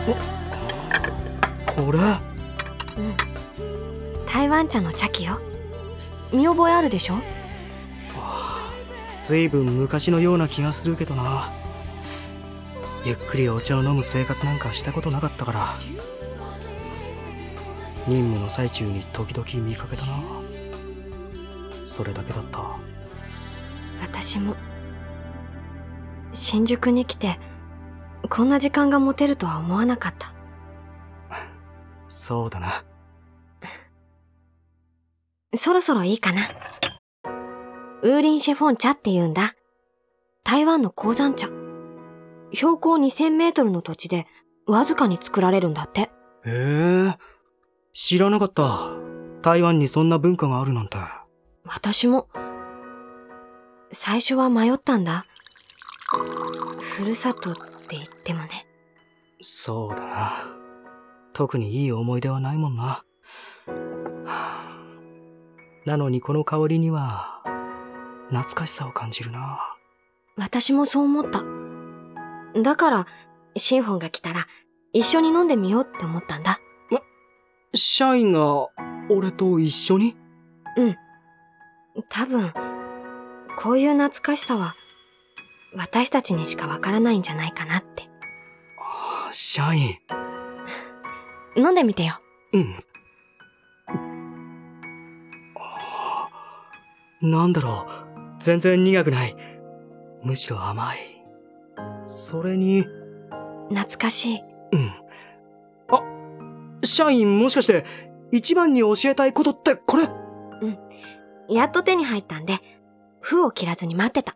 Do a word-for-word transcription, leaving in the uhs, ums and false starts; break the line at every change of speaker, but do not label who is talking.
これ。
うん、台湾茶の茶器よ。見覚えあるでしょ？
ずいぶん昔のような気がするけどな。ゆっくりお茶を飲む生活なんかしたことなかったから。任務の最中に時々見かけたな。それだけだった。
私も新宿に来てこんな時間が持てるとは思わなかった。
そうだな。
そろそろいいかな。ウーリンシェフォン茶って言うんだ。台湾の鉱山茶。標高にせんメートルの土地でわずかに作られるんだって。
へえ、知らなかった。台湾にそんな文化があるなんて。
私も最初は迷ったんだ。ふるさとって言ってもね。
そうだな。特にいい思い出はないもんな。なのにこの香りには懐かしさを感じるな。
私もそう思った。だからシンフォンが来たら一緒に飲んでみようって思ったんだ。
ま、社員が俺と一緒に？
うん。多分こういう懐かしさは私たちにしかわからないんじゃないかなって。
ああ、社員。
飲んでみてよ。
うん。なんだろう、全然苦くない。むしろ甘い。それに
懐かしい。
うん。あ、社員、もしかして一番に教えたいことってこれ？
うん。やっと手に入ったんで封を切らずに待ってた。